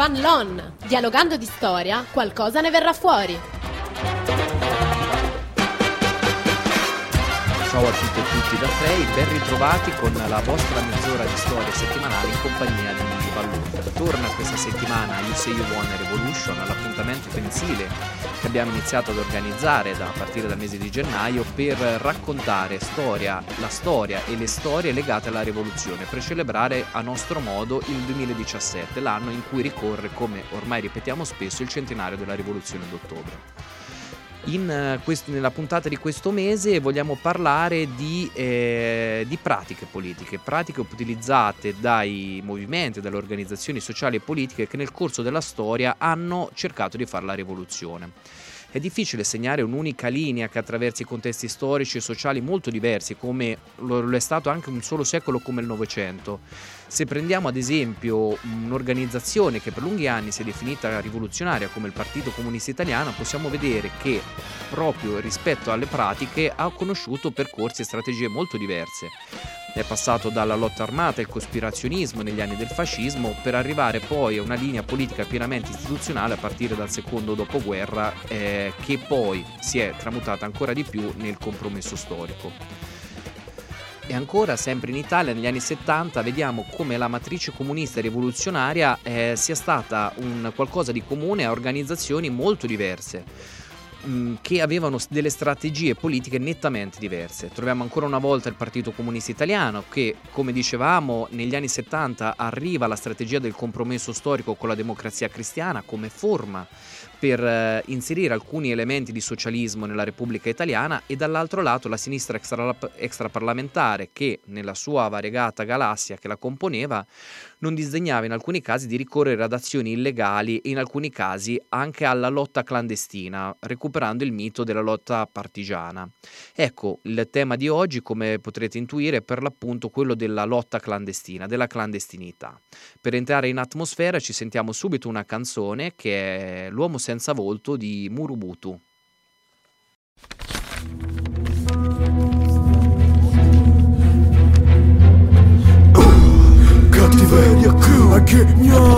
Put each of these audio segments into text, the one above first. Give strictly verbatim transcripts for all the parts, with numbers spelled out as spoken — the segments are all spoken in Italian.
Fan Lon. Dialogando di storia, qualcosa ne verrà fuori. Ciao a tutte e tutti da Frey, ben ritrovati con la vostra mezz'ora di storia settimanale in compagnia di Vallone. Torna questa settimana You Say You Won Revolution, l'appuntamento mensile che abbiamo iniziato ad organizzare da, a partire dal mese di gennaio per raccontare storia, la storia e le storie legate alla rivoluzione, per celebrare a nostro modo il duemiladiciassette, l'anno in cui ricorre, come ormai ripetiamo spesso, il centenario della rivoluzione d'ottobre. In, quest- nella puntata di questo mese vogliamo parlare di, eh, di pratiche politiche, pratiche utilizzate dai movimenti, dalle organizzazioni sociali e politiche che nel corso della storia hanno cercato di fare la rivoluzione. È difficile segnare un'unica linea che attraversi contesti storici e sociali molto diversi, come lo è stato anche un solo secolo come il Novecento. Se prendiamo ad esempio un'organizzazione che per lunghi anni si è definita rivoluzionaria come il Partito Comunista Italiano, possiamo vedere che proprio rispetto alle pratiche ha conosciuto percorsi e strategie molto diverse. È passato dalla lotta armata al cospirazionismo negli anni del fascismo per arrivare poi a una linea politica pienamente istituzionale a partire dal secondo dopoguerra, eh, che poi si è tramutata ancora di più nel compromesso storico. E ancora, sempre in Italia, negli anni settanta, vediamo come la matrice comunista e rivoluzionaria eh, sia stata un qualcosa di comune a organizzazioni molto diverse, che avevano delle strategie politiche nettamente diverse. Troviamo ancora una volta il Partito Comunista Italiano che, come dicevamo, negli anni settanta arriva alla strategia del compromesso storico con la Democrazia Cristiana come forma per eh, inserire alcuni elementi di socialismo nella Repubblica Italiana, e dall'altro lato la sinistra extra, extraparlamentare che, nella sua variegata galassia che la componeva, non disdegnava in alcuni casi di ricorrere ad azioni illegali e in alcuni casi anche alla lotta clandestina, recuperando il mito della lotta partigiana. Ecco, il tema di oggi, come potrete intuire, è per l'appunto quello della lotta clandestina, della clandestinità. Per entrare in atmosfera ci sentiamo subito una canzone che è L'uomo senza volto di Murubutu. Cattiveria crew, che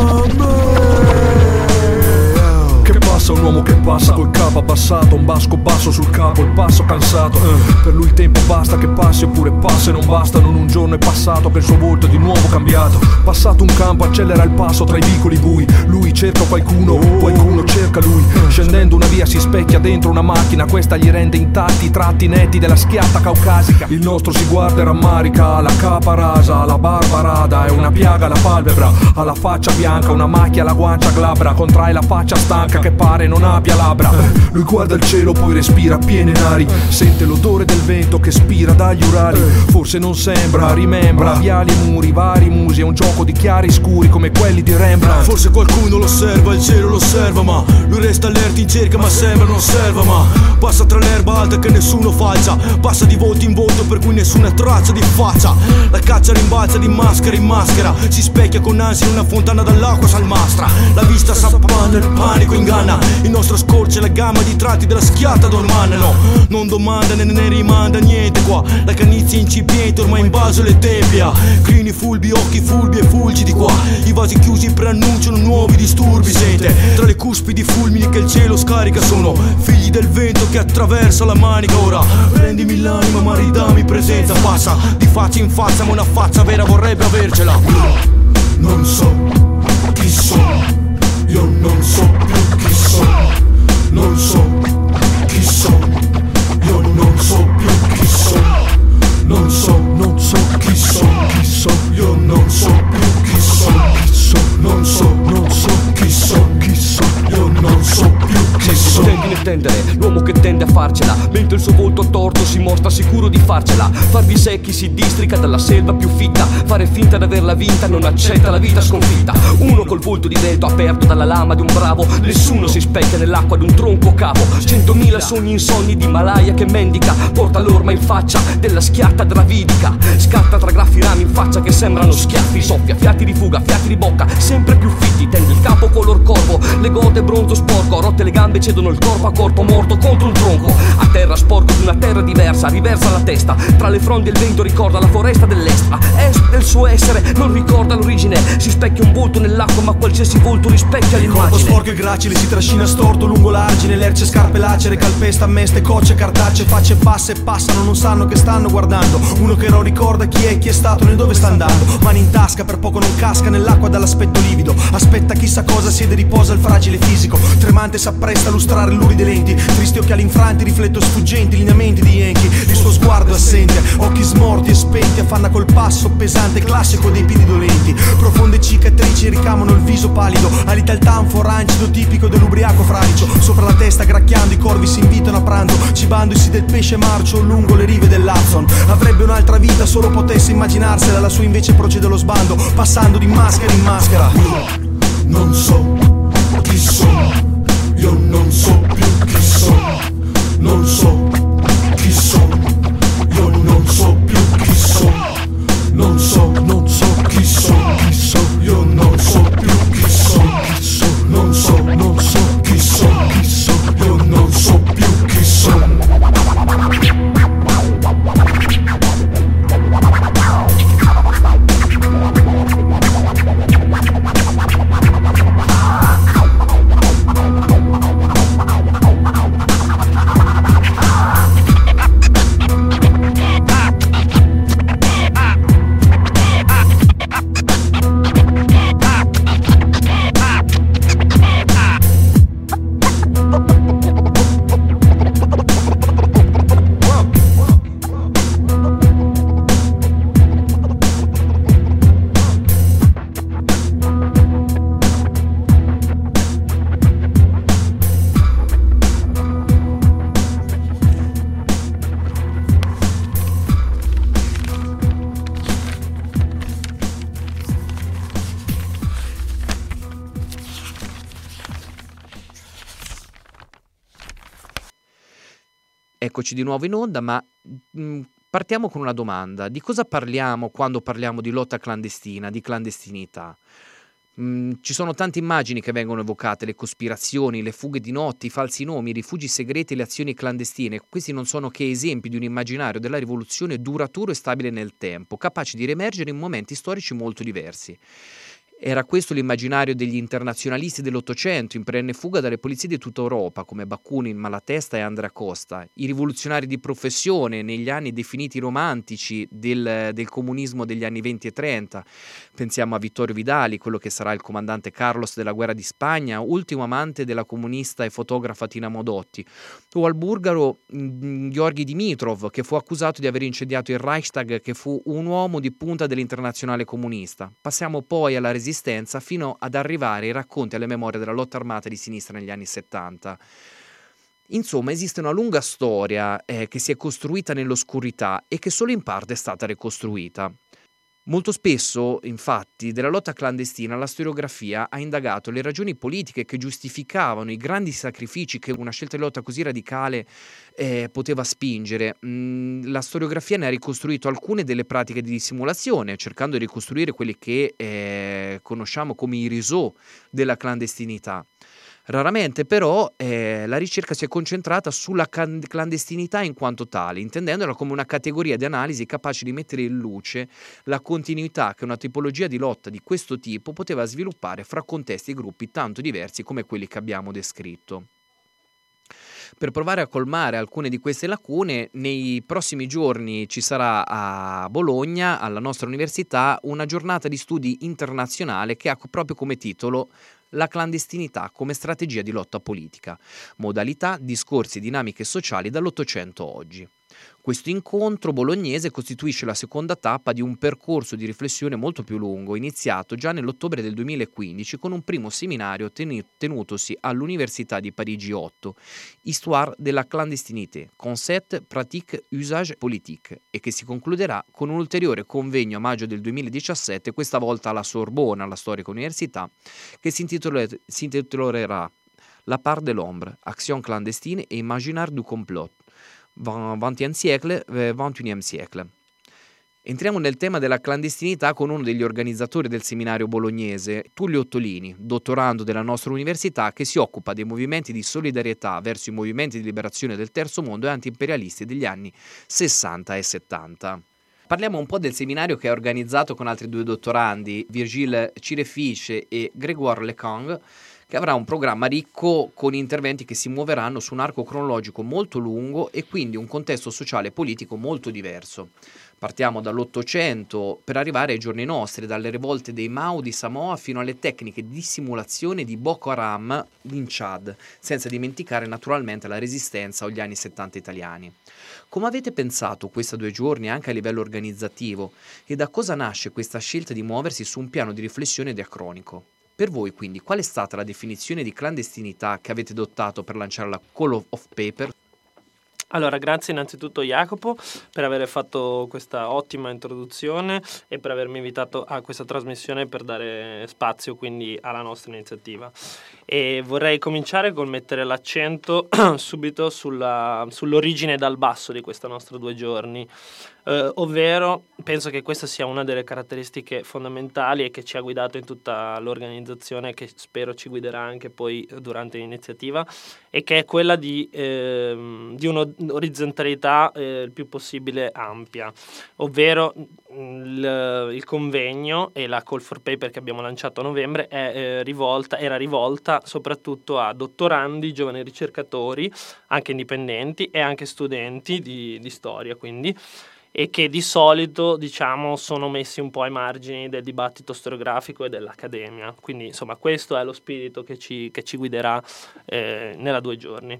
Che passa un uomo che passa col capo abbassato, un basco basso sul capo, il passo cansato. uh, Per lui il tempo basta che passi, oppure passa e non basta. Non un giorno è passato che il suo volto è di nuovo cambiato. Passato un campo accelera il passo tra i vicoli bui. Lui cerca qualcuno, qualcuno cerca lui. Scendendo una via si specchia dentro una macchina, questa gli rende intatti i tratti netti della schiatta caucasica. Il nostro si guarda e rammarica, ha la capa rasa, ha la barba rada, è una piaga alla palpebra, ha la faccia bianca, una macchia alla guancia glabra, contrae la faccia stanca che pare non abbia labbra. eh, Lui guarda il cielo, poi respira a piene nari, sente l'odore del vento che spira dagli Urali. Forse non sembra, rimembra viali e muri, vari musi, è un gioco di chiari scuri come quelli di Rembrandt. Forse qualcuno lo osserva, il cielo lo osserva, ma lui resta allerta in cerca ma sembra non osserva. Ma passa tra l'erba alta che nessuno falcia, passa di volto in volto per cui nessuna traccia di faccia. La caccia rimbalza di maschera in maschera, si specchia con ansia in una fontana dall'acqua salmastra. La vista s'appanna, il panico inganna, il nostro scorge la gamma di tratti della schiatta dormana. No, non domanda né ne rimanda niente qua, la canizia incipiente ormai in vaso le tempia. Crini fulbi, occhi fulbi e fulgidi qua, i vasi chiusi preannunciano nuovi disturbi. Sente tra le cuspidi fulmini che il cielo scarica, sono figli del vento che attraversa la manica. Ora rendimi l'anima ma ridammi presenza, passa di faccia in faccia ma una faccia vera vorrebbe avercela. Io non so chi sono, io non so più chi sono, non so chi sono, io non so più chi sono, non so, non so chi sono, chi sono, io non so più chi sono, chi sono, non so, non so chi sono, chi sono, io non so più chi sono. Tendi nel tendere, l'uomo che tende a farcela, mentre il suo volto torto si mostra sicuro di farcela. Farvi secchi si districa dalla selva più fitta, fare finta d'averla vinta, non accetta la vita sconfitta. Uno col volto di vento aperto dalla lama di un bravo, nessuno si specchia nell'acqua di un tronco capo. Centomila sogni insonni di Malaya che mendica, porta l'orma in faccia della schiatta dravidica. Scatta tra graffi rami in faccia che sembrano schiaffi, soffia fiati di fuga, fiati di bocca, sempre più fitti. Tende il capo color corvo, le gote bronzo sporco, rotte le gambe cedono il corpo a corpo morto contro un tronco. A terra sporco di una terra diversa, riversa la testa. Tra le fronde il vento ricorda la foresta dell'est. A est del suo essere non ricorda l'origine. Si specchia un volto nell'acqua, ma qualsiasi volto rispecchia il corpo l'immagine. sporco e gracile si trascina storto lungo l'argine. Lerce, scarpe lacere, calpesta, meste, cocce, cartacce, facce basse e passano, non sanno che stanno guardando. Uno che non ricorda chi è, chi è stato, né dove sta andando. Mani in tasca, per poco non casca nell'acqua dall'aspetto livido. Aspetta chissà cosa, siede e riposa il fragile fisico. Tremante s'appresta a lustrare luride lenti. Tristi occhiali infranti, rifletto sfuggenti, lineamenti di Yankee. Il suo sguardo assente, occhi smorti e spenti, affanna col passo pesante, classico dei piedi dolenti. Profonde cicatrici ricamano il viso pallido. Alita il tanfo rancido, tipico dell'ubriaco fradicio. Sopra la testa gracchiando i corvi si invitano a pranzo, cibandosi del pesce marcio lungo le rive dell'Hudson. Avrebbe un'altra vita solo potesse immaginarsela, la sua invece procede lo sbando, passando di maschera in maschera. Io non so chi sono, io non so più chi sono, non so chi sono, io non so più chi sono, non so, non so chi sono, chi sono, io non so più chi sono, chi sono, non so, non so chi sono, chi sono, io non so più chi sono. Eccoci di nuovo in onda, ma mh, partiamo con una domanda. Di cosa parliamo quando parliamo di lotta clandestina, di clandestinità? Mh, ci sono tante immagini che vengono evocate, le cospirazioni, le fughe di notte, i falsi nomi, i rifugi segreti, le azioni clandestine. Questi non sono che esempi di un immaginario della rivoluzione duraturo e stabile nel tempo, capace di riemergere in momenti storici molto diversi. Era questo l'immaginario degli internazionalisti dell'Ottocento, in perenne fuga dalle polizie di tutta Europa, come Bakunin, Malatesta e Andrea Costa, i rivoluzionari di professione negli anni definiti romantici del, del comunismo degli anni venti e trenta. Pensiamo a Vittorio Vidali, quello che sarà il comandante Carlos della guerra di Spagna, ultimo amante della comunista e fotografa Tina Modotti, o al bulgaro mh, Georgi Dimitrov, che fu accusato di aver incendiato il Reichstag, che fu un uomo di punta dell'internazionale comunista. Passiamo poi alla resistenza fino ad arrivare ai racconti e alle memorie della lotta armata di sinistra negli anni settanta. Insomma, esiste una lunga storia eh, che si è costruita nell'oscurità e che solo in parte è stata ricostruita. Molto spesso, infatti, della lotta clandestina la storiografia ha indagato le ragioni politiche che giustificavano i grandi sacrifici che una scelta di lotta così radicale eh, poteva spingere. Mm, la storiografia ne ha ricostruito alcune delle pratiche di dissimulazione, cercando di ricostruire quelli che eh, conosciamo come i risò della clandestinità. Raramente però eh, la ricerca si è concentrata sulla can- clandestinità in quanto tale, intendendola come una categoria di analisi capace di mettere in luce la continuità che una tipologia di lotta di questo tipo poteva sviluppare fra contesti e gruppi tanto diversi come quelli che abbiamo descritto. Per provare a colmare alcune di queste lacune, nei prossimi giorni ci sarà a Bologna, alla nostra università, una giornata di studi internazionale che ha proprio come titolo La clandestinità come strategia di lotta politica, modalità, discorsi e dinamiche sociali dall'Ottocento a oggi. Questo incontro bolognese costituisce la seconda tappa di un percorso di riflessione molto più lungo, iniziato già nell'ottobre del duemilaquindici con un primo seminario tenutosi all'Università di Parigi otto, Histoire de la clandestinité, concept, pratique, usage, politique, e che si concluderà con un ulteriore convegno a maggio del duemiladiciassette, questa volta alla Sorbona, alla storica università, che si, intitoler- si intitolerà La part de l'ombre, action clandestine et imaginaire du complot, vingtième siècle, ventunesimo siècle. Entriamo nel tema della clandestinità con uno degli organizzatori del seminario bolognese, Tullio Ottolini, dottorando della nostra università che si occupa dei movimenti di solidarietà verso i movimenti di liberazione del terzo mondo e antiimperialisti degli anni sessanta e settanta. Parliamo un po' del seminario che è organizzato con altri due dottorandi, Virgile Cirefice e Grégoire Lecang, che avrà un programma ricco con interventi che si muoveranno su un arco cronologico molto lungo e quindi un contesto sociale e politico molto diverso. Partiamo dall'Ottocento per arrivare ai giorni nostri, dalle rivolte dei Mao di Samoa fino alle tecniche di simulazione di Boko Haram in Chad, senza dimenticare naturalmente la resistenza agli anni settanta italiani. Come avete pensato questi due giorni anche a livello organizzativo e da cosa nasce questa scelta di muoversi su un piano di riflessione diacronico? Per voi quindi qual è stata la definizione di clandestinità che avete adottato per lanciare la Call of Paper? Allora, grazie innanzitutto Jacopo per aver fatto questa ottima introduzione e per avermi invitato a questa trasmissione per dare spazio quindi alla nostra iniziativa. E vorrei cominciare col mettere l'accento subito sulla, sull'origine dal basso di questa nostra due giorni, eh, ovvero penso che questa sia una delle caratteristiche fondamentali e che ci ha guidato in tutta l'organizzazione, che spero ci guiderà anche poi durante l'iniziativa, e che è quella di, eh, di un'orizzontalità eh, il più possibile ampia, ovvero il, il convegno e la Call for Paper che abbiamo lanciato a novembre è, eh, rivolta, era rivolta soprattutto a dottorandi, giovani ricercatori, anche indipendenti e anche studenti di, di storia, quindi, e che di solito diciamo sono messi un po' ai margini del dibattito storiografico e dell'accademia. Quindi insomma questo è lo spirito che ci, che ci guiderà eh, nella due giorni.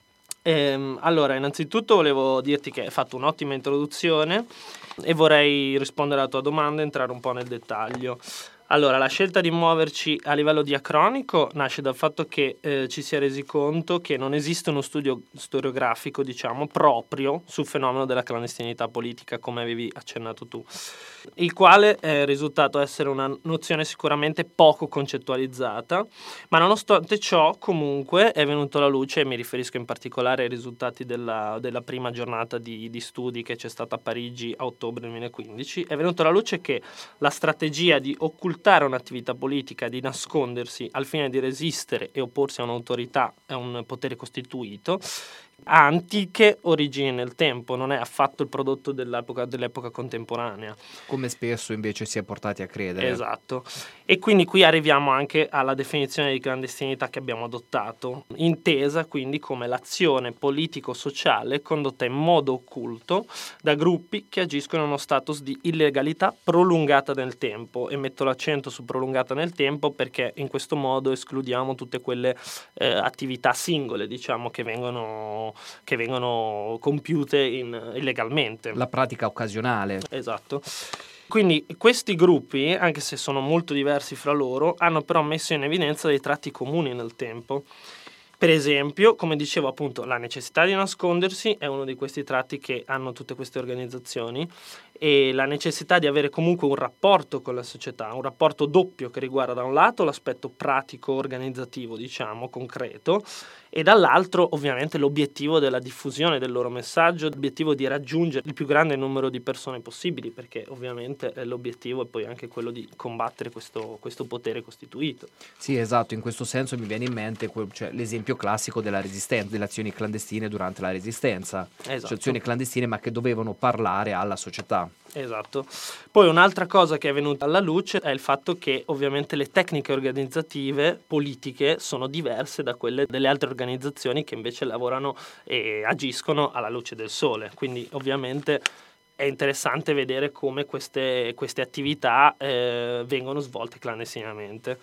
Ehm, allora, innanzitutto volevo dirti che hai fatto un'ottima introduzione e vorrei rispondere alla tua domanda e entrare un po' nel dettaglio. Allora, la scelta di muoverci a livello diacronico nasce dal fatto che eh, ci si è resi conto che non esiste uno studio storiografico, diciamo, proprio sul fenomeno della clandestinità politica, come avevi accennato tu, il quale è risultato essere una nozione sicuramente poco concettualizzata, ma nonostante ciò comunque è venuto alla luce, e mi riferisco in particolare ai risultati della, della prima giornata di, di studi che c'è stata a Parigi a ottobre duemilaquindici, è venuto alla luce che la strategia di occultare un'attività politica, di nascondersi al fine di resistere e opporsi a un'autorità, a un potere costituito, ha antiche origini nel tempo, non è affatto il prodotto dell'epoca, dell'epoca contemporanea. Come spesso invece si è portati a credere. Esatto. E quindi qui arriviamo anche alla definizione di clandestinità che abbiamo adottato, intesa quindi come l'azione politico-sociale condotta in modo occulto da gruppi che agiscono in uno status di illegalità prolungata nel tempo, e metto l'accento su prolungata nel tempo perché in questo modo escludiamo tutte quelle eh, attività singole, diciamo, che vengono che vengono compiute in, illegalmente. La pratica occasionale. Esatto. Quindi questi gruppi, anche se sono molto diversi fra loro, hanno però messo in evidenza dei tratti comuni nel tempo. Per esempio, come dicevo appunto, la necessità di nascondersi è uno di questi tratti che hanno tutte queste organizzazioni, e la necessità di avere comunque un rapporto con la società, un rapporto doppio che riguarda da un lato l'aspetto pratico, organizzativo, diciamo, concreto, e dall'altro ovviamente l'obiettivo della diffusione del loro messaggio, l'obiettivo di raggiungere il più grande numero di persone possibili, perché ovviamente l'obiettivo è poi anche quello di combattere questo, questo potere costituito. Sì, esatto, in questo senso mi viene in mente quel, cioè, l'esempio classico della resistenza, delle azioni clandestine durante la resistenza, esatto. Cioè, azioni clandestine ma che dovevano parlare alla società. Esatto. Poi un'altra cosa che è venuta alla luce è il fatto che ovviamente le tecniche organizzative politiche sono diverse da quelle delle altre organizzazioni che invece lavorano e agiscono alla luce del sole. Quindi ovviamente è interessante vedere come queste, queste attività eh, vengono svolte clandestinamente.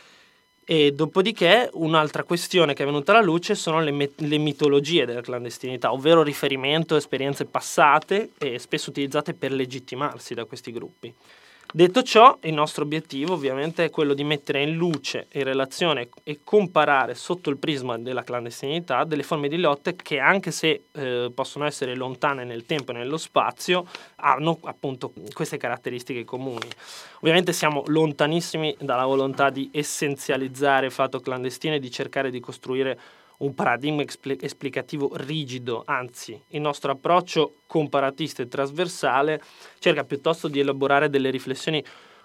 E dopodiché un'altra questione che è venuta alla luce sono le, met- le mitologie della clandestinità, ovvero riferimento a esperienze passate e spesso utilizzate per legittimarsi da questi gruppi. Detto ciò, il nostro obiettivo ovviamente è quello di mettere in luce, in relazione e comparare sotto il prisma della clandestinità delle forme di lotte che, anche se eh, possono essere lontane nel tempo e nello spazio, hanno appunto queste caratteristiche comuni. Ovviamente siamo lontanissimi dalla volontà di essenzializzare il fatto clandestino e di cercare di costruire un paradigma espl- esplicativo rigido, anzi il nostro approccio comparatista e trasversale cerca piuttosto di elaborare delle riflessioni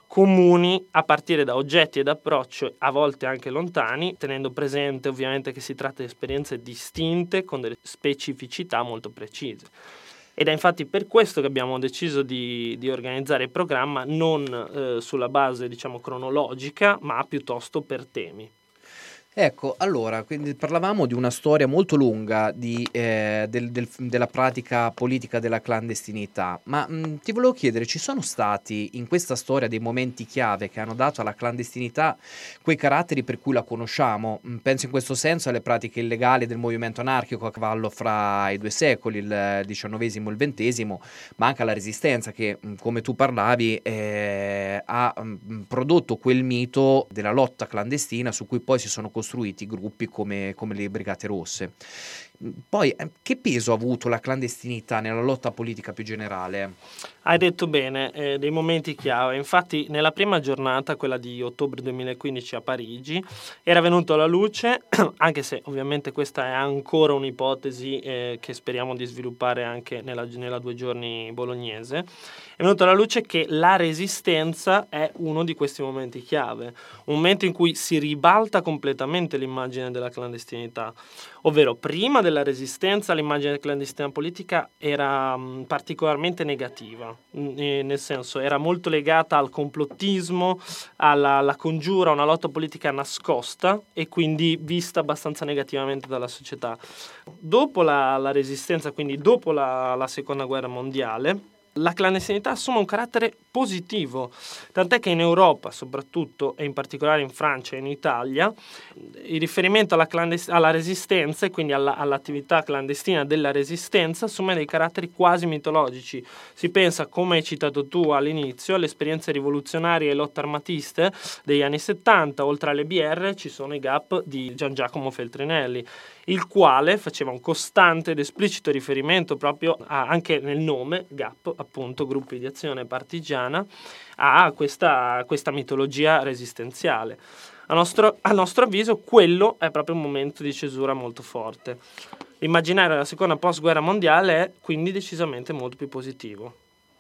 comuni a partire da oggetti ed approcci a volte anche lontani, tenendo presente ovviamente che si tratta di esperienze distinte con delle specificità molto precise. Ed è infatti per questo che abbiamo deciso di, di organizzare il programma non eh, sulla base, diciamo, cronologica, ma piuttosto per temi. Ecco, allora, quindi parlavamo di una storia molto lunga di, eh, del, del, della pratica politica della clandestinità, ma mh, ti volevo chiedere, ci sono stati in questa storia dei momenti chiave che hanno dato alla clandestinità quei caratteri per cui la conosciamo? Mh, penso in questo senso alle pratiche illegali del movimento anarchico a cavallo fra i due secoli, il diciannovesimo e il ventesimo, ma anche alla resistenza che, mh, come tu parlavi, eh, ha mh, prodotto quel mito della lotta clandestina su cui poi si sono costruiti costruiti gruppi come, come le Brigate Rosse. Poi, che peso ha avuto la clandestinità nella lotta politica più generale? Hai detto bene, eh, dei momenti chiave. Infatti nella prima giornata, quella di ottobre duemilaquindici a Parigi, era venuto alla luce, anche se ovviamente questa è ancora un'ipotesi eh, che speriamo di sviluppare anche nella, nella due giorni bolognese, è venuto alla luce che la resistenza è uno di questi momenti chiave, un momento in cui si ribalta completamente l'immagine della clandestinità, ovvero prima della resistenza l'immagine della clandestinità politica era mh, particolarmente negativa, mh, nel senso era molto legata al complottismo, alla, alla congiura, a una lotta politica nascosta e quindi vista abbastanza negativamente dalla società. Dopo la, la resistenza, quindi dopo la, la seconda guerra mondiale, la clandestinità assume un carattere positivo, tant'è che in Europa soprattutto e in particolare in Francia e in Italia il riferimento alla, clandest- alla resistenza e quindi alla, all'attività clandestina della resistenza assume dei caratteri quasi mitologici. Si pensa, come hai citato tu all'inizio, alle esperienze rivoluzionarie e lotte armatiste degli anni settanta. Oltre alle B R ci sono i G A P di Gian Giacomo Feltrinelli, il quale faceva un costante ed esplicito riferimento proprio a, anche nel nome G A P, appunto gruppi di azione partigiana, a questa, questa mitologia resistenziale. A nostro, a nostro avviso quello è proprio un momento di cesura molto forte. L'immaginario della seconda post-guerra mondiale è quindi decisamente molto più positivo.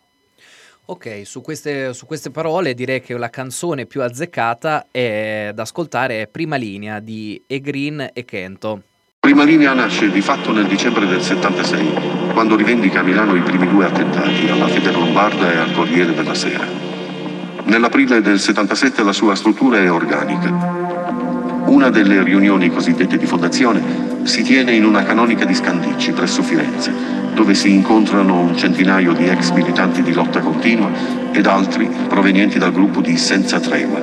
Ok, su queste, su queste parole direi che la canzone più azzeccata è, da ascoltare è Prima linea di E. Green e Kento. Prima linea nasce di fatto nel dicembre del settantasei, quando rivendica a Milano i primi due attentati, alla Fede Lombarda e al Corriere della Sera. Nell'aprile del settantasette la sua struttura è organica. Una delle riunioni cosiddette di fondazione si tiene in una canonica di Scandicci, presso Firenze, dove si incontrano un centinaio di ex militanti di lotta continua ed altri provenienti dal gruppo di Senza Tregua.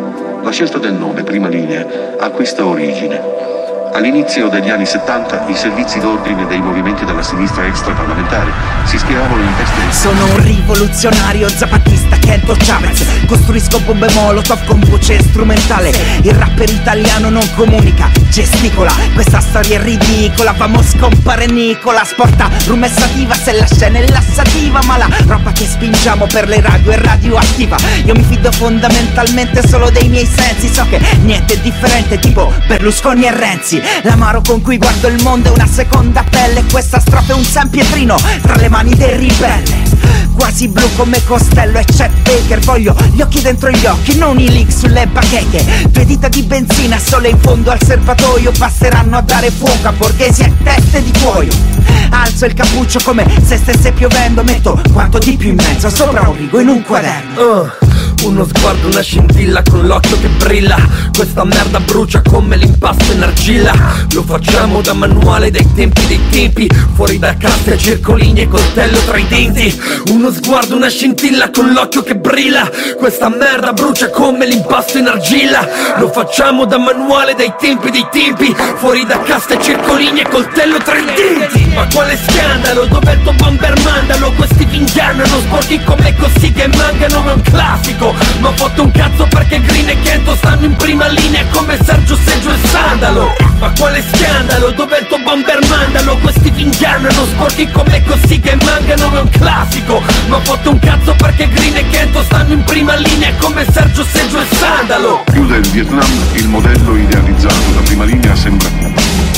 La scelta del nome, Prima linea, ha questa origine. All'inizio degli anni settanta i servizi d'ordine dei movimenti della sinistra extraparlamentare si schieravano in testa di... Sono un rivoluzionario zapatista, Kento Chavez. Costruisco bombe molotov con voce strumentale. Il rapper italiano non comunica, gesticola. Questa storia è ridicola, vamos compare Nicola. Sporta rumessativa se la scena è lassativa, ma la roba che spingiamo per le radio è radioattiva. Io mi fido fondamentalmente solo dei miei sensi. So che niente è differente, tipo Berlusconi e Renzi. L'amaro con cui guardo il mondo è una seconda pelle. Questa strofa è un San Pietrino tra le mani del ribelle. Quasi blu come Costello e Chet Baker. Voglio gli occhi dentro gli occhi, non i leak sulle bacheche. Due dita di benzina sole in fondo al serbatoio passeranno a dare fuoco a borghesi e teste di cuoio. Alzo il cappuccio come se stesse piovendo. Metto quanto di più in mezzo sopra un rigo in un quaderno. uh. Uno sguardo, una scintilla con l'occhio che brilla. Questa merda brucia come l'impasto in argilla. Lo facciamo da manuale dai tempi dei tempi. Fuori da casa, circolini e coltello tra i denti. Uno sguardo, una scintilla con l'occhio che brilla. Questa merda brucia come l'impasto in argilla. Lo facciamo da manuale dai tempi dei tempi. Fuori da casa, circolini e coltello tra i denti. Ma quale scandalo, dov'è il tuo bomber mandalo? Questi vi ingannano, sporchi come così che mancano, è un classico. Ma fotto un cazzo perché Green e Kento stanno in prima linea come Sergio Seggio e Sandalo. Ma quale scandalo, dov'è il tuo bomber mandalo? Questi vi ingannano, sporchi come così che mancano, è un classico. Ma fotto un cazzo perché Green e Kento stanno in prima linea come Sergio Seggio e Sandalo. Più del Vietnam, il modello idealizzato da Prima linea sembra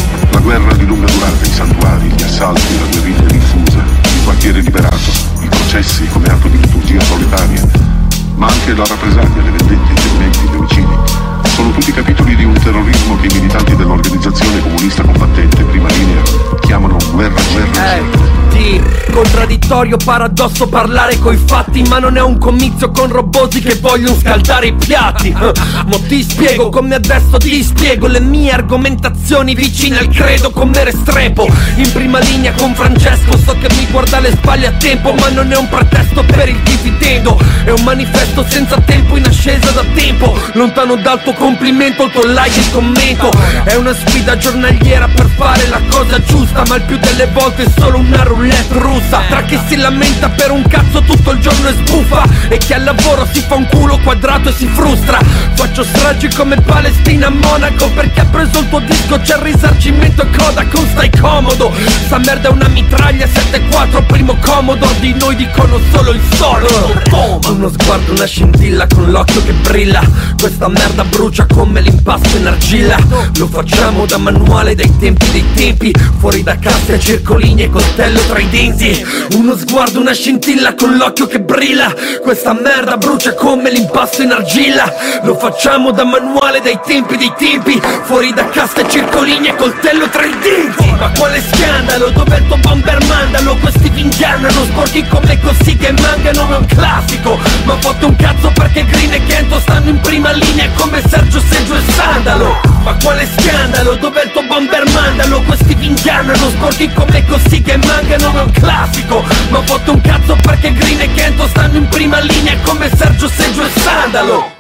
guerra di lunga durata, i santuari, gli assalti, la guerriglia diffusa, il quartiere liberato, i processi come atto di liturgia proletaria, ma anche la rappresaglia, le vendette, i fermenti, gli omicidi. Sono tutti capitoli di un terrorismo che i militanti dell'organizzazione comunista combattente prima linea chiamano guerra, guerra. Eh, sì, contraddittorio, paradosso parlare coi fatti, ma non è un comizio con robosi che vogliono scaldare i piatti. Mo ti spiego come adesso ti spiego le mie argomentazioni vicine al credo come Restrepo. In prima linea con Francesco, so che mi guarda alle spalle a tempo, ma non è un pretesto per il dividendo, è un manifesto senza tempo in ascesa da tempo, lontano dal tuo complimento, il tuo like e il commento. È una sfida giornaliera per fare la cosa giusta, ma il più delle volte è solo una roulette russa. Tra chi si lamenta per un cazzo tutto il giorno e sbuffa, e chi al lavoro si fa un culo quadrato e si frustra. Faccio stragi come Palestina a Monaco, perché ha preso il tuo disco, c'è il risarcimento e coda con stai comodo. Sta merda è una mitraglia sette quattro primo comodo, di noi dicono solo il solito. Uno sguardo, una scintilla con l'occhio che brilla, questa merda brucia come l'impasto in argilla. Lo facciamo da manuale dai tempi dei tempi, fuori da cassa, circolini e coltello tra i denti. Uno sguardo, una scintilla con l'occhio che brilla, questa merda brucia come l'impasto in argilla. Lo facciamo da manuale dai tempi dei tempi, fuori da cassa, circolini e coltello tra i denti. Ma quale scandalo, dov'è il tuo bomber mandalo? Questi vi ingannano, sporchi come così che mancano, è un classico. Ma ho fatto un cazzo perché Green e Kento stanno in prima linea come Sergio Seggio e Sandalo. Ma quale scandalo, dov'è il tuo bomber mandalo? Questi vi ingannano, sporchi come così che mancano, è un classico. Ma ho fatto un cazzo perché Green e Kento stanno in prima linea come Sergio Seggio e Sandalo.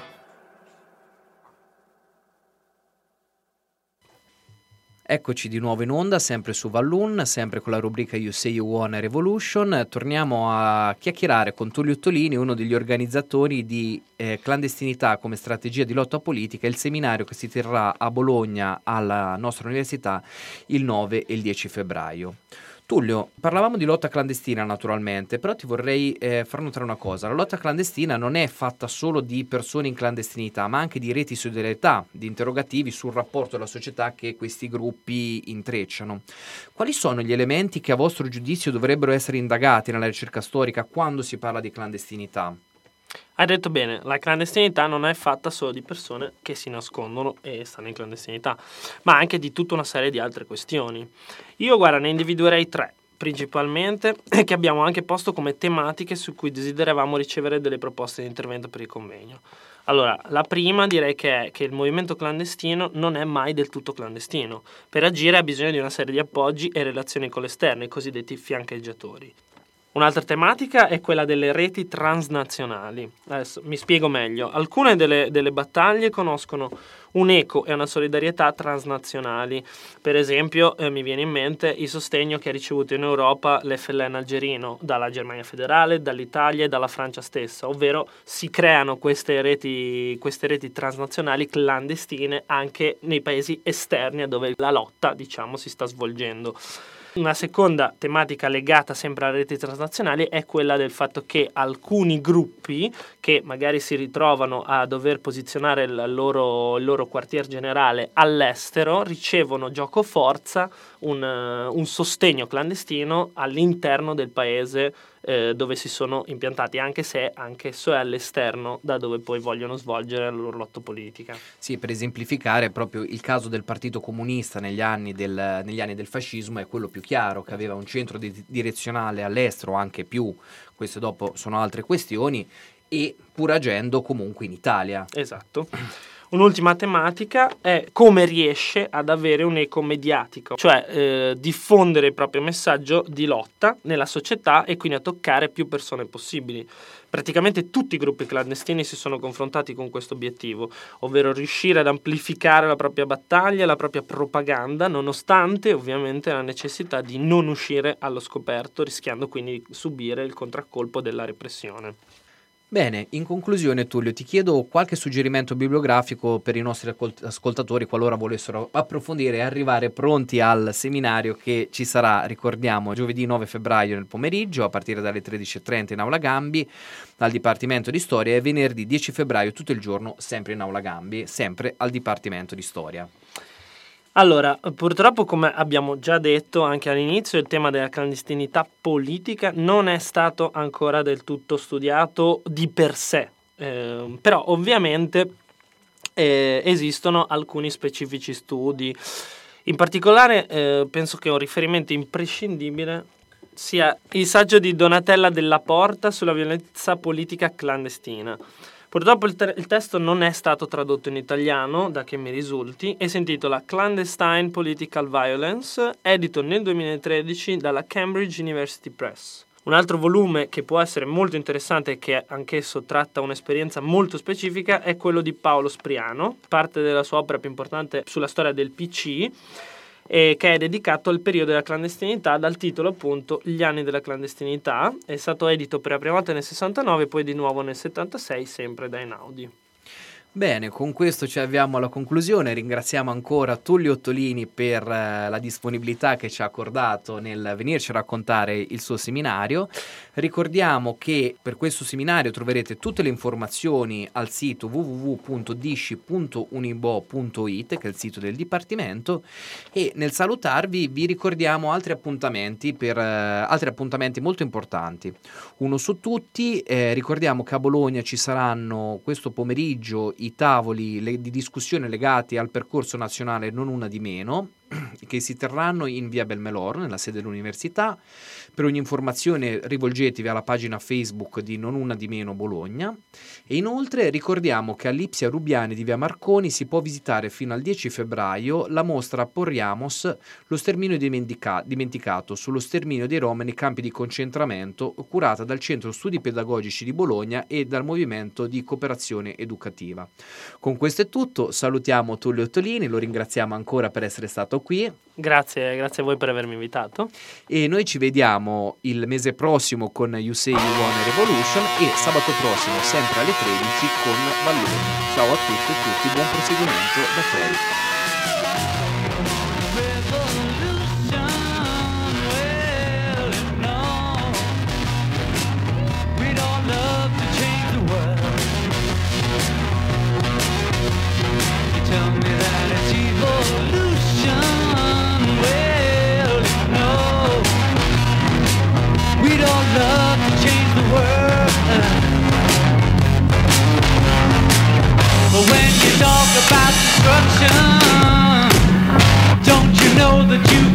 Eccoci di nuovo in onda, sempre su Vallun, sempre con la rubrica You Say You Wanna Revolution. Torniamo a chiacchierare con Tullio Ottolini, uno degli organizzatori di eh, Clandestinità come strategia di lotta politica, il seminario che si terrà a Bologna alla nostra università il nove e il dieci febbraio. Tullio, parlavamo di lotta clandestina naturalmente, però ti vorrei eh, far notare una cosa. La lotta clandestina non è fatta solo di persone in clandestinità, ma anche di reti di solidarietà, di interrogativi sul rapporto della società che questi gruppi intrecciano. Quali sono gli elementi che a vostro giudizio dovrebbero essere indagati nella ricerca storica quando si parla di clandestinità? Hai detto bene, la clandestinità non è fatta solo di persone che si nascondono e stanno in clandestinità, ma anche di tutta una serie di altre questioni. Io, guarda, ne individuerei tre, principalmente, che abbiamo anche posto come tematiche su cui desideravamo ricevere delle proposte di intervento per il convegno. Allora, la prima direi che è che il movimento clandestino non è mai del tutto clandestino. Per agire ha bisogno di una serie di appoggi e relazioni con l'esterno, i cosiddetti fiancheggiatori. Un'altra tematica è quella delle reti transnazionali. Adesso mi spiego meglio. Alcune delle, delle battaglie conoscono un'eco e una solidarietà transnazionali. Per esempio, eh, mi viene in mente il sostegno che ha ricevuto in Europa l'F L N algerino dalla Germania federale, dall'Italia e dalla Francia stessa, ovvero si creano queste reti, queste reti transnazionali clandestine anche nei paesi esterni a dove la lotta, diciamo, si sta svolgendo. Una seconda tematica legata sempre alle reti transnazionali è quella del fatto che alcuni gruppi che magari si ritrovano a dover posizionare il loro, il loro quartier generale all'estero ricevono gioco forza un, un sostegno clandestino all'interno del paese eh, dove si sono impiantati, anche se anch'esso è all'esterno da dove poi vogliono svolgere la loro lotta politica. Sì, per esemplificare proprio il caso del Partito Comunista negli anni del, negli anni del fascismo è quello più chiaro, che aveva un centro di, direzionale all'estero, anche più, queste dopo sono altre questioni, e pur agendo comunque in Italia. Esatto. Un'ultima tematica è come riesce ad avere un eco mediatico, cioè eh, diffondere il proprio messaggio di lotta nella società e quindi a toccare più persone possibili. Praticamente tutti i gruppi clandestini si sono confrontati con questo obiettivo, ovvero riuscire ad amplificare la propria battaglia, la propria propaganda, nonostante ovviamente la necessità di non uscire allo scoperto, rischiando quindi di subire il contraccolpo della repressione. Bene, in conclusione Tullio, ti chiedo qualche suggerimento bibliografico per i nostri ascoltatori qualora volessero approfondire e arrivare pronti al seminario che ci sarà, ricordiamo, giovedì nove febbraio nel pomeriggio a partire dalle tredici e trenta in Aula Gambi al Dipartimento di Storia e venerdì dieci febbraio tutto il giorno sempre in Aula Gambi, sempre al Dipartimento di Storia. Allora, purtroppo, come abbiamo già detto anche all'inizio, il tema della clandestinità politica non è stato ancora del tutto studiato di per sé, eh, però ovviamente eh, esistono alcuni specifici studi. In particolare eh, penso che un riferimento imprescindibile sia il saggio di Donatella Della Porta sulla violenza politica clandestina. Purtroppo il, te- il testo non è stato tradotto in italiano, da che mi risulti, e si intitola Clandestine Political Violence, edito nel duemilatredici dalla Cambridge University Press. Un altro volume che può essere molto interessante e che anch'esso tratta un'esperienza molto specifica è quello di Paolo Spriano, parte della sua opera più importante sulla storia del P C, e che è dedicato al periodo della clandestinità, dal titolo appunto Gli anni della clandestinità. È stato edito per la prima volta nel sessantanove e poi di nuovo nel settantasei, sempre da Einaudi. Bene, con questo ci avviamo alla conclusione. Ringraziamo ancora Tullio Ottolini per eh, la disponibilità che ci ha accordato nel venirci a raccontare il suo seminario. Ricordiamo che per questo seminario troverete tutte le informazioni al sito w w w punto disci punto unibo punto i t, che è il sito del Dipartimento, e nel salutarvi vi ricordiamo altri appuntamenti per eh, altri appuntamenti molto importanti. Uno su tutti, eh, ricordiamo che a Bologna ci saranno questo pomeriggio i tavoli le, di discussione legati al percorso nazionale Non Una di Meno, che si terranno in via Belmelor, nella sede dell'università. Per ogni informazione rivolgetevi alla pagina Facebook di Non Una di Meno Bologna. E inoltre ricordiamo che all'Ipsia Rubiani di via Marconi si può visitare fino al dieci febbraio la mostra Porriamos, lo sterminio dimentica- dimenticato sullo sterminio dei Rom nei campi di concentramento, curata dal Centro Studi Pedagogici di Bologna e dal Movimento di Cooperazione Educativa. Con questo è tutto, salutiamo Tullio Ottolini, lo ringraziamo ancora per essere stato qui. Grazie, grazie a voi per avermi invitato. E noi ci vediamo il mese prossimo con You Say You Want Revolution e sabato prossimo sempre alle tredici con Valloni. Ciao a tutti e tutti, buon proseguimento da Freddy. Love to change the world. But when you talk about destruction, don't you know that you